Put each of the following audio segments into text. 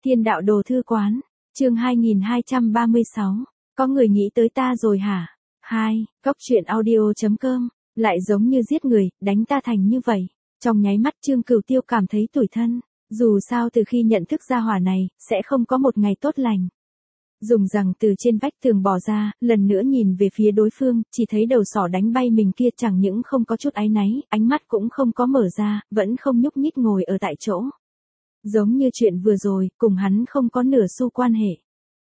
Thiên đạo đồ thư quán, chương 2236, có người nghĩ tới ta rồi hả? 2, góc truyện audio.com, lại giống như giết người, đánh ta thành như vậy. Trong nháy mắt Trương Cửu Tiêu cảm thấy tủi thân, dù sao từ khi nhận thức ra hỏa này, sẽ không có một ngày tốt lành. Dùng rằng từ trên vách tường bò ra, lần nữa nhìn về phía đối phương, chỉ thấy đầu sỏ đánh bay mình kia chẳng những không có chút áy náy, ánh mắt cũng không có mở ra, vẫn không nhúc nhích ngồi ở tại chỗ. Giống như chuyện vừa rồi, cùng hắn không có nửa xu quan hệ.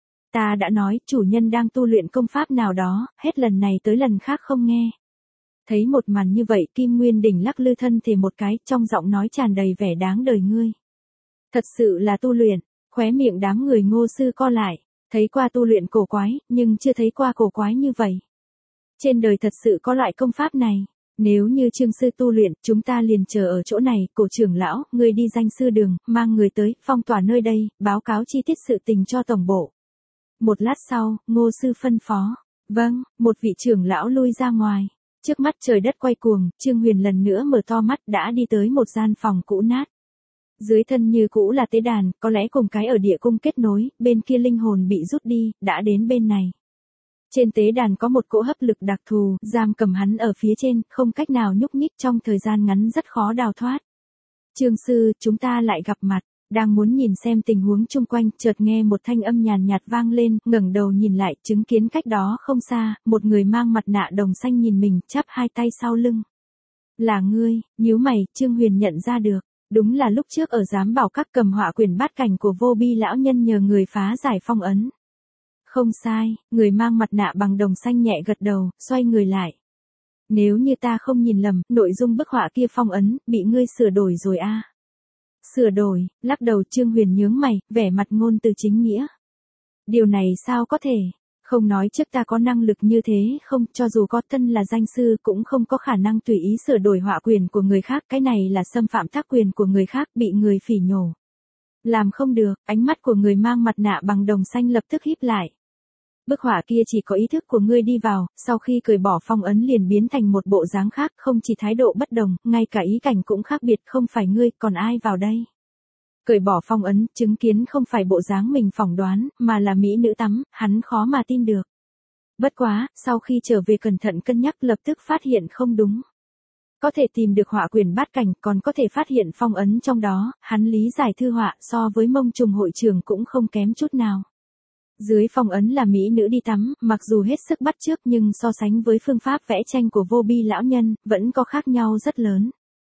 Ta đã nói, chủ nhân đang tu luyện công pháp nào đó, hết lần này tới lần khác không nghe. Thấy một màn như vậy, Kim Nguyên Đỉnh lắc lư thân thể một cái, trong giọng nói tràn đầy vẻ đáng đời ngươi. Thật sự là tu luyện, khóe miệng đám người Ngô sư co lại, thấy qua tu luyện cổ quái, nhưng chưa thấy qua cổ quái như vậy. Trên đời thật sự có loại công pháp này. Nếu như Trương sư tu luyện, chúng ta liền chờ ở chỗ này, cổ trưởng lão, ngươi đi danh sư đường, mang người tới, phong tỏa nơi đây, báo cáo chi tiết sự tình cho tổng bộ. Một lát sau, Ngô sư phân phó. Vâng, một vị trưởng lão lui ra ngoài. Trước mắt trời đất quay cuồng, Trương Huyền lần nữa mở to mắt đã đi tới một gian phòng cũ nát. Dưới thân như cũ là tế đàn, có lẽ cùng cái ở địa cung kết nối, bên kia linh hồn bị rút đi, đã đến bên này. Trên tế đàn có một cỗ hấp lực đặc thù, giam cầm hắn ở phía trên, không cách nào nhúc nhích trong thời gian ngắn rất khó đào thoát. Trương sư, chúng ta lại gặp mặt, đang muốn nhìn xem tình huống chung quanh, chợt nghe một thanh âm nhàn nhạt vang lên, ngẩng đầu nhìn lại, chứng kiến cách đó không xa, một người mang mặt nạ đồng xanh nhìn mình, chắp hai tay sau lưng. Là ngươi, nhíu mày, Trương Huyền nhận ra được, đúng là lúc trước ở giám bảo các cầm họa quyển bát cảnh của Vô Bi lão nhân nhờ người phá giải phong ấn. Không sai, người mang mặt nạ bằng đồng xanh nhẹ gật đầu, xoay người lại. Nếu như ta không nhìn lầm, nội dung bức họa kia phong ấn, bị ngươi sửa đổi rồi a. Sửa đổi, lắc đầu Trương Huyền nhướng mày, vẻ mặt ngôn từ chính nghĩa. Điều này sao có thể, không nói trước ta có năng lực như thế không, cho dù có thân là danh sư cũng không có khả năng tùy ý sửa đổi họa quyền của người khác, cái này là xâm phạm tác quyền của người khác, bị người phỉ nhổ. Làm không được, ánh mắt của người mang mặt nạ bằng đồng xanh lập tức híp lại. Bức họa kia chỉ có ý thức của ngươi đi vào, sau khi cởi bỏ phong ấn liền biến thành một bộ dáng khác, không chỉ thái độ bất đồng, ngay cả ý cảnh cũng khác biệt, không phải ngươi, còn ai vào đây? Cởi bỏ phong ấn, chứng kiến không phải bộ dáng mình phỏng đoán, mà là mỹ nữ tắm, hắn khó mà tin được. Bất quá, sau khi trở về cẩn thận cân nhắc lập tức phát hiện không đúng. Có thể tìm được họa quyển bát cảnh, còn có thể phát hiện phong ấn trong đó, hắn lý giải thư họa so với Mông Trùng hội trưởng cũng không kém chút nào. Dưới phong ấn là mỹ nữ đi tắm, mặc dù hết sức bắt chước nhưng so sánh với phương pháp vẽ tranh của Vô Bi lão nhân, vẫn có khác nhau rất lớn.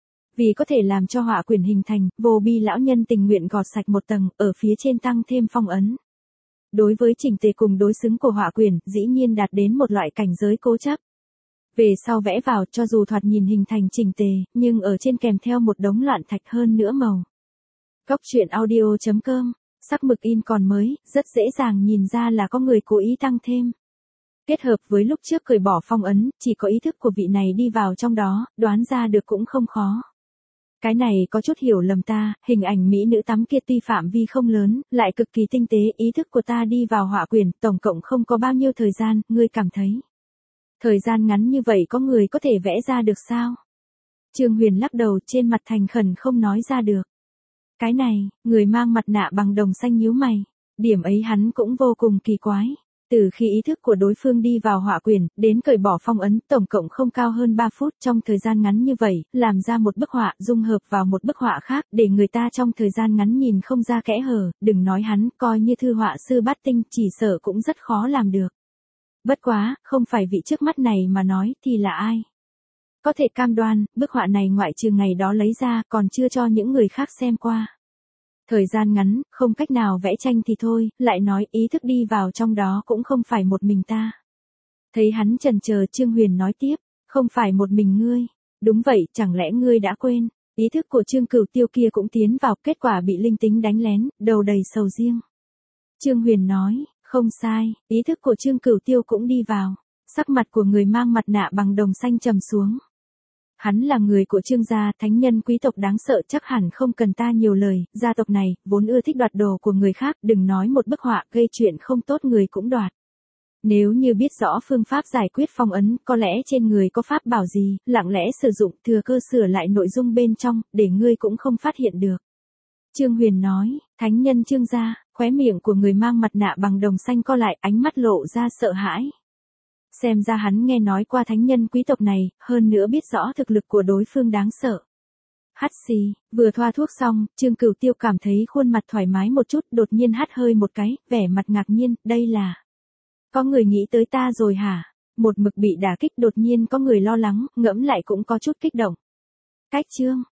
Vì có thể làm cho họa quyển hình thành, Vô Bi lão nhân tình nguyện gọt sạch một tầng, ở phía trên tăng thêm phong ấn. Đối với chỉnh tề cùng đối xứng của họa quyển, dĩ nhiên đạt đến một loại cảnh giới cố chấp. Về sau vẽ vào, cho dù thoạt nhìn hình thành chỉnh tề, nhưng ở trên kèm theo một đống loạn thạch hơn nữa màu. Góc truyện audio.com, sắc mực in còn mới, rất dễ dàng nhìn ra là có người cố ý tăng thêm. Kết hợp với lúc trước cởi bỏ phong ấn, chỉ có ý thức của vị này đi vào trong đó, đoán ra được cũng không khó. Cái này có chút hiểu lầm ta, hình ảnh mỹ nữ tắm kia tuy phạm vi không lớn, lại cực kỳ tinh tế, ý thức của ta đi vào họa quyển, tổng cộng không có bao nhiêu thời gian, ngươi cảm thấy. Thời gian ngắn như vậy có người có thể vẽ ra được sao? Trương Huyền lắc đầu, trên mặt thành khẩn không nói ra được. Cái này, người mang mặt nạ bằng đồng xanh nhíu mày. Điểm ấy hắn cũng vô cùng kỳ quái. Từ khi ý thức của đối phương đi vào họa quyển, đến cởi bỏ phong ấn, tổng cộng không cao hơn 3 phút, trong thời gian ngắn như vậy, làm ra một bức họa, dung hợp vào một bức họa khác, để người ta trong thời gian ngắn nhìn không ra kẽ hở, đừng nói hắn, coi như thư họa sư bát tinh, chỉ sợ cũng rất khó làm được. Bất quá, không phải vị trước mắt này mà nói, thì là ai? Có thể cam đoan, bức họa này ngoại trừ ngày đó lấy ra, còn chưa cho những người khác xem qua. Thời gian ngắn, không cách nào vẽ tranh thì thôi, lại nói ý thức đi vào trong đó cũng không phải một mình ta. Thấy hắn chần chờ, Trương Huyền nói tiếp, không phải một mình ngươi. Đúng vậy, chẳng lẽ ngươi đã quên, ý thức của Trương Cửu Tiêu kia cũng tiến vào, kết quả bị linh tính đánh lén, đầu đầy sầu riêng. Trương Huyền nói, không sai, ý thức của Trương Cửu Tiêu cũng đi vào. Sắc mặt của người mang mặt nạ bằng đồng xanh trầm xuống. Hắn là người của Trương gia, thánh nhân quý tộc đáng sợ, chắc hẳn không cần ta nhiều lời, gia tộc này, vốn ưa thích đoạt đồ của người khác, đừng nói một bức họa, gây chuyện không tốt người cũng đoạt. Nếu như biết rõ phương pháp giải quyết phong ấn, có lẽ trên người có pháp bảo gì, lặng lẽ sử dụng, thừa cơ sửa lại nội dung bên trong, để ngươi cũng không phát hiện được. Trương Huyền nói, thánh nhân Trương gia, khóe miệng của người mang mặt nạ bằng đồng xanh co lại, ánh mắt lộ ra sợ hãi. Xem ra hắn nghe nói qua thánh nhân quý tộc này, hơn nữa biết rõ thực lực của đối phương đáng sợ. Hắt xì, vừa thoa thuốc xong, Trương Cửu Tiêu cảm thấy khuôn mặt thoải mái một chút, đột nhiên hắt hơi một cái, vẻ mặt ngạc nhiên, đây là... Có người nghĩ tới ta rồi hả? Một mực bị đả kích đột nhiên có người lo lắng, ngẫm lại cũng có chút kích động. Cách Trương